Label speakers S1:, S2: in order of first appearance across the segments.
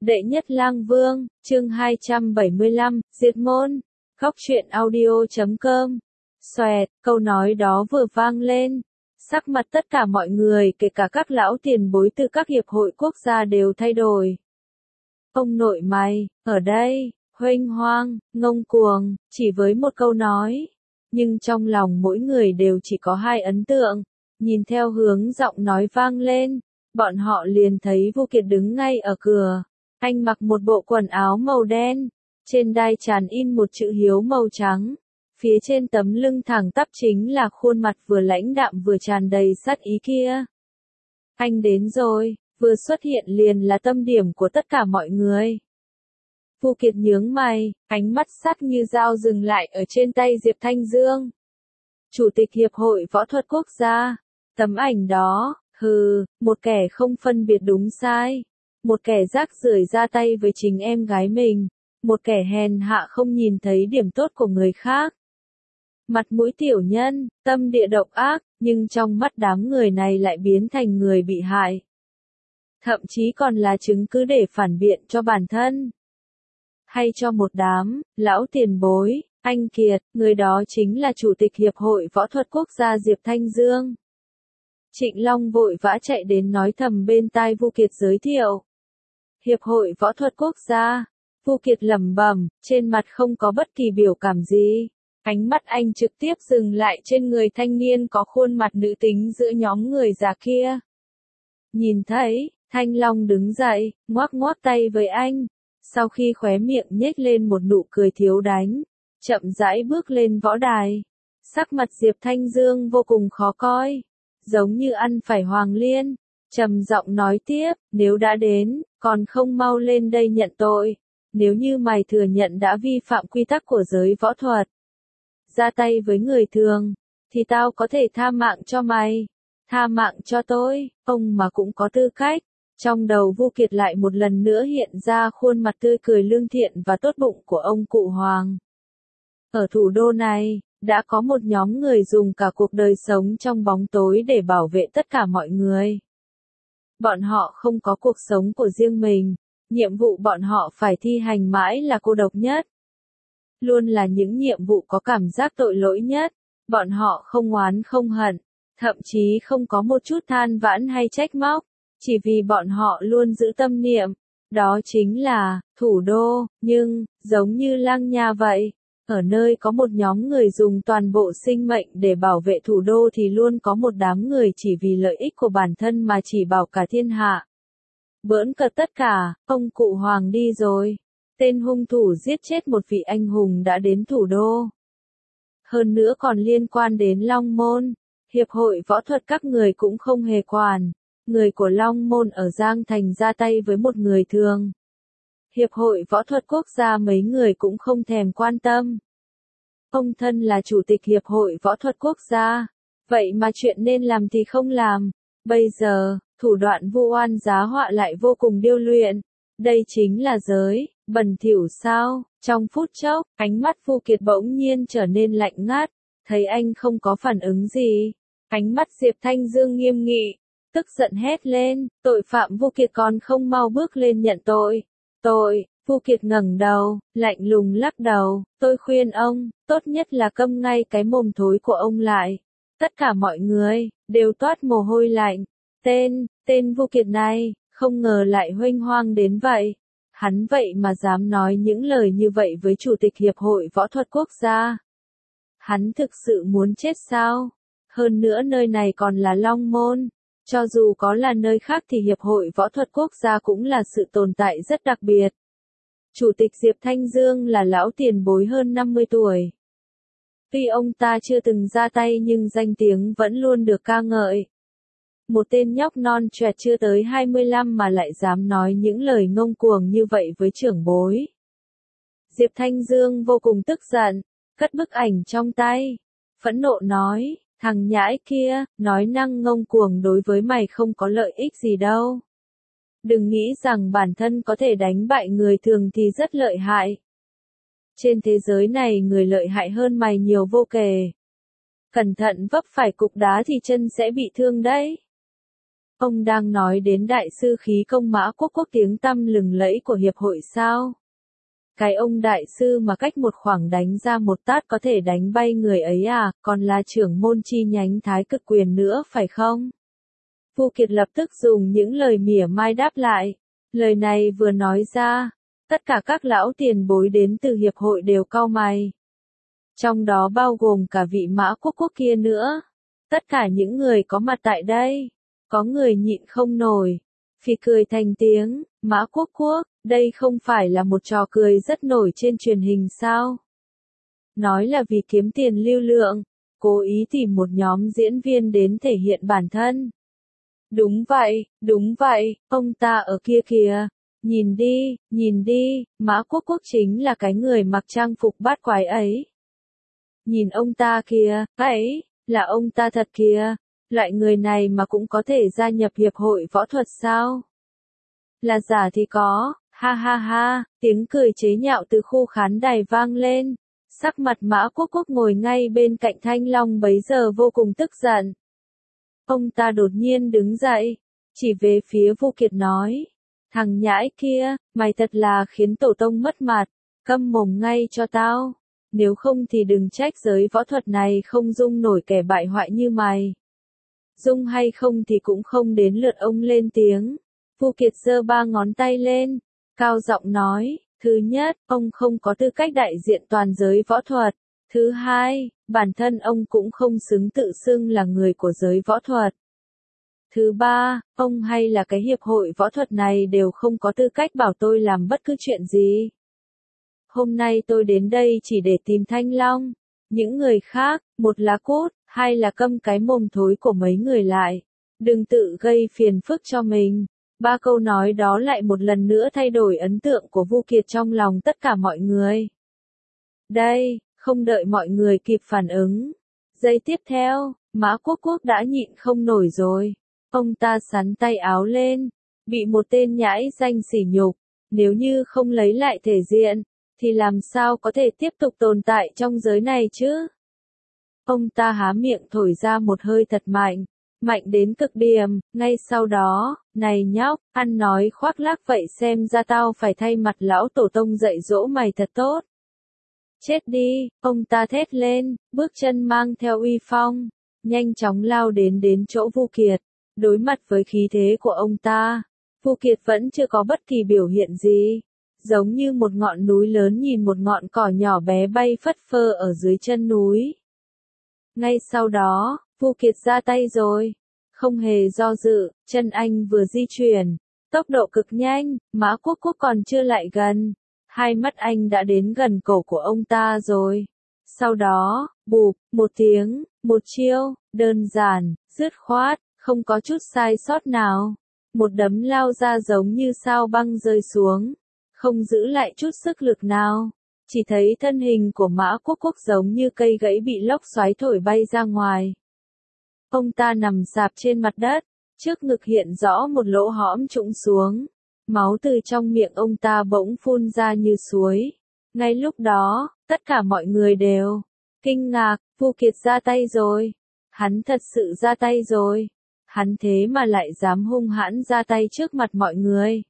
S1: Đệ nhất lang vương, chương 275, diệt môn. Góc truyện audio.com. Xoẹt, câu nói đó vừa vang lên. Sắc mặt tất cả mọi người, kể cả các lão tiền bối từ các hiệp hội quốc gia đều thay đổi. Ông nội mày, ở đây, huênh hoang, ngông cuồng, chỉ với một câu nói. Nhưng trong lòng mỗi người đều chỉ có hai ấn tượng. Nhìn theo hướng giọng nói vang lên, bọn họ liền thấy Vu Kiệt đứng ngay ở cửa. Anh mặc một bộ quần áo màu đen, trên đai tràn in một chữ Hiếu màu trắng. Phía trên tấm lưng thẳng tắp chính là khuôn mặt vừa lãnh đạm vừa tràn đầy sát ý kia. Anh đến rồi, vừa xuất hiện liền là tâm điểm của tất cả mọi người. Vu Kiệt nhướng mày, ánh mắt sắc như dao dừng lại ở trên tay Diệp Thanh Dương. Chủ tịch Hiệp hội Võ thuật Quốc gia. Tấm ảnh đó, một kẻ không phân biệt đúng sai. Một kẻ rác rưởi ra tay với chính em gái mình. Một kẻ hèn hạ không nhìn thấy điểm tốt của người khác. Mặt mũi tiểu nhân, tâm địa độc ác, nhưng trong mắt đám người này lại biến thành người bị hại. Thậm chí còn là chứng cứ để phản biện cho bản thân. Hay cho một đám, lão tiền bối, anh Kiệt, người đó chính là Chủ tịch Hiệp hội Võ thuật Quốc gia Diệp Thanh Dương. Trịnh Long vội vã chạy đến nói thầm bên tai Vu Kiệt giới thiệu. Hiệp hội Võ thuật Quốc gia. Vu Kiệt lẩm bẩm, trên mặt không có bất kỳ biểu cảm gì. Ánh mắt anh trực tiếp dừng lại trên người thanh niên có khuôn mặt nữ tính giữa nhóm người già kia. Nhìn thấy, Thanh Long đứng dậy, ngoắc ngoắc tay với anh. Sau khi khóe miệng nhếch lên một nụ cười thiếu đánh, chậm rãi bước lên võ đài. Sắc mặt Diệp Thanh Dương vô cùng khó coi, giống như ăn phải hoàng liên. Trầm giọng nói tiếp, nếu đã đến, còn không mau lên đây nhận tội. Nếu như mày thừa nhận đã vi phạm quy tắc của giới võ thuật, ra tay với người thường, thì tao có thể tha mạng cho mày. Tha mạng cho tôi, ông mà cũng có tư cách. Trong đầu Vu Kiệt lại một lần nữa hiện ra khuôn mặt tươi cười lương thiện và tốt bụng của ông cụ Hoàng. Ở thủ đô này, đã có một nhóm người dùng cả cuộc đời sống trong bóng tối để bảo vệ tất cả mọi người. Bọn họ không có cuộc sống của riêng mình, nhiệm vụ bọn họ phải thi hành mãi là cô độc nhất. Luôn là những nhiệm vụ có cảm giác tội lỗi nhất, bọn họ không oán không hận, thậm chí không có một chút than vãn hay trách móc, chỉ vì bọn họ luôn giữ tâm niệm, đó chính là, thủ đô, nhưng, giống như Lang Nha vậy, ở nơi có một nhóm người dùng toàn bộ sinh mệnh để bảo vệ thủ đô thì luôn có một đám người chỉ vì lợi ích của bản thân mà chỉ bảo cả thiên hạ. Bỡn cợt tất cả, ông cụ Hoàng đi rồi. Tên hung thủ giết chết một vị anh hùng đã đến thủ đô. Hơn nữa còn liên quan đến Long Môn. Hiệp hội võ thuật các người cũng không hề quản. Người của Long Môn ở Giang Thành ra tay với một người thường. Hiệp hội võ thuật quốc gia mấy người cũng không thèm quan tâm. Ông thân là chủ tịch Hiệp hội võ thuật quốc gia. Vậy mà chuyện nên làm thì không làm. Bây giờ, thủ đoạn vu oan giá họa lại vô cùng điêu luyện. Đây chính là giới bẩn thỉu sao? Trong phút chốc, ánh mắt Vu Kiệt bỗng nhiên trở nên lạnh ngắt. Thấy anh không có phản ứng gì. Ánh mắt Diệp Thanh Dương nghiêm nghị. Tức giận hét lên, tội phạm Vu Kiệt còn không mau bước lên nhận tội. Tội, Vu Kiệt ngẩng đầu, lạnh lùng lắc đầu, tôi khuyên ông, tốt nhất là câm ngay cái mồm thối của ông lại. Tất cả mọi người, đều toát mồ hôi lạnh. Tên Vu Kiệt này, không ngờ lại huênh hoang đến vậy. Hắn vậy mà dám nói những lời như vậy với Chủ tịch Hiệp hội Võ thuật Quốc gia. Hắn thực sự muốn chết sao? Hơn nữa nơi này còn là Long Môn. Cho dù có là nơi khác thì Hiệp hội Võ thuật Quốc gia cũng là sự tồn tại rất đặc biệt. Chủ tịch Diệp Thanh Dương là lão tiền bối hơn 50 tuổi. Tuy ông ta chưa từng ra tay nhưng danh tiếng vẫn luôn được ca ngợi. Một tên nhóc non choẹt chưa tới 25 mà lại dám nói những lời ngông cuồng như vậy với trưởng bối. Diệp Thanh Dương vô cùng tức giận, cất bức ảnh trong tay, phẫn nộ nói, thằng nhãi kia, nói năng ngông cuồng đối với mày không có lợi ích gì đâu. Đừng nghĩ rằng bản thân có thể đánh bại người thường thì rất lợi hại. Trên thế giới này người lợi hại hơn mày nhiều vô kể. Cẩn thận vấp phải cục đá thì chân sẽ bị thương đấy. Ông đang nói đến đại sư khí công Mã Quốc Quốc tiếng tăm lừng lẫy của hiệp hội sao? Cái ông đại sư mà cách một khoảng đánh ra một tát có thể đánh bay người ấy à, còn là trưởng môn chi nhánh Thái Cực Quyền nữa phải không? Vu Kiệt lập tức dùng những lời mỉa mai đáp lại. Lời này vừa nói ra, tất cả các lão tiền bối đến từ hiệp hội đều cau mày. Trong đó bao gồm cả vị Mã Quốc Quốc kia nữa. Tất cả những người có mặt tại đây, có người nhịn không nổi, phì cười thành tiếng. Mã Quốc Quốc, đây không phải là một trò cười rất nổi trên truyền hình sao? Nói là vì kiếm tiền lưu lượng, cố ý tìm một nhóm diễn viên đến thể hiện bản thân. Đúng vậy, ông ta ở kia kìa. Nhìn đi, Mã Quốc Quốc chính là cái người mặc trang phục bát quái ấy. Nhìn ông ta kìa, ấy, là ông ta thật kìa. Loại người này mà cũng có thể gia nhập hiệp hội võ thuật sao? Là giả thì có, ha ha ha, tiếng cười chế nhạo từ khu khán đài vang lên. Sắc mặt Mã Quốc Quốc ngồi ngay bên cạnh Thanh Long bấy giờ vô cùng tức giận. Ông ta đột nhiên đứng dậy, chỉ về phía Vu Kiệt nói. Thằng nhãi kia, mày thật là khiến tổ tông mất mặt, câm mồm ngay cho tao. Nếu không thì đừng trách giới võ thuật này không dung nổi kẻ bại hoại như mày. Dung hay không thì cũng không đến lượt ông lên tiếng. Vu Kiệt giơ 3 ngón tay lên, cao giọng nói, thứ nhất, ông không có tư cách đại diện toàn giới võ thuật. Thứ hai, bản thân ông cũng không xứng tự xưng là người của giới võ thuật. Thứ ba, ông hay là cái hiệp hội võ thuật này đều không có tư cách bảo tôi làm bất cứ chuyện gì. Hôm nay tôi đến đây chỉ để tìm Thanh Long. Những người khác, một là cút, hai là câm cái mồm thối của mấy người lại. Đừng tự gây phiền phức cho mình. 3 câu nói đó lại một lần nữa thay đổi ấn tượng của Vu Kiệt trong lòng tất cả mọi người. Đây, không đợi mọi người kịp phản ứng. Giây tiếp theo, Mã Quốc Quốc đã nhịn không nổi rồi. Ông ta xắn tay áo lên, bị một tên nhãi danh sỉ nhục. Nếu như không lấy lại thể diện, thì làm sao có thể tiếp tục tồn tại trong giới này chứ? Ông ta há miệng thổi ra một hơi thật mạnh, mạnh đến cực điểm, ngay sau đó, này nhóc, ăn nói khoác lác vậy xem ra tao phải thay mặt lão tổ tông dạy dỗ mày thật tốt. Chết đi, ông ta thét lên, bước chân mang theo uy phong, nhanh chóng lao đến chỗ Vu Kiệt. Đối mặt với khí thế của ông ta, Vu Kiệt vẫn chưa có bất kỳ biểu hiện gì. Giống như một ngọn núi lớn nhìn một ngọn cỏ nhỏ bé bay phất phơ ở dưới chân núi. Ngay sau đó, Vu Kiệt ra tay rồi. Không hề do dự, chân anh vừa di chuyển, tốc độ cực nhanh, Mã Quốc Quốc còn chưa lại gần. Hai mắt anh đã đến gần cổ của ông ta rồi. Sau đó, bụp, một tiếng, một chiêu, đơn giản, dứt khoát, không có chút sai sót nào. Một đấm lao ra giống như sao băng rơi xuống, không giữ lại chút sức lực nào. Chỉ thấy thân hình của Mã Quốc Quốc giống như cây gãy bị lốc xoáy thổi bay ra ngoài. Ông ta nằm sạp trên mặt đất, trước ngực hiện rõ một lỗ hõm trũng xuống. Máu từ trong miệng ông ta bỗng phun ra như suối. Ngay lúc đó, tất cả mọi người đều kinh ngạc, Vu Kiệt ra tay rồi. Hắn thật sự ra tay rồi. Hắn thế mà lại dám hung hãn ra tay trước mặt mọi người.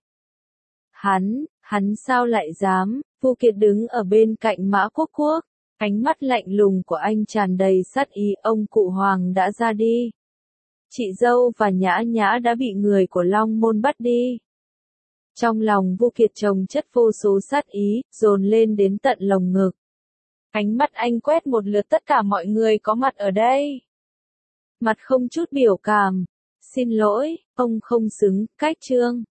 S1: Hắn sao lại dám? Vu Kiệt đứng ở bên cạnh Mã Quốc Quốc. Ánh mắt lạnh lùng của anh tràn đầy sát ý. Ông cụ Hoàng đã ra đi. Chị dâu và Nhã Nhã đã bị người của Long Môn bắt đi. Trong lòng Vu Kiệt chồng chất vô số sát ý, dồn lên đến tận lồng ngực. Ánh mắt anh quét một lượt tất cả mọi người có mặt ở đây. Mặt không chút biểu cảm. Xin lỗi, ông không xứng, cách trương.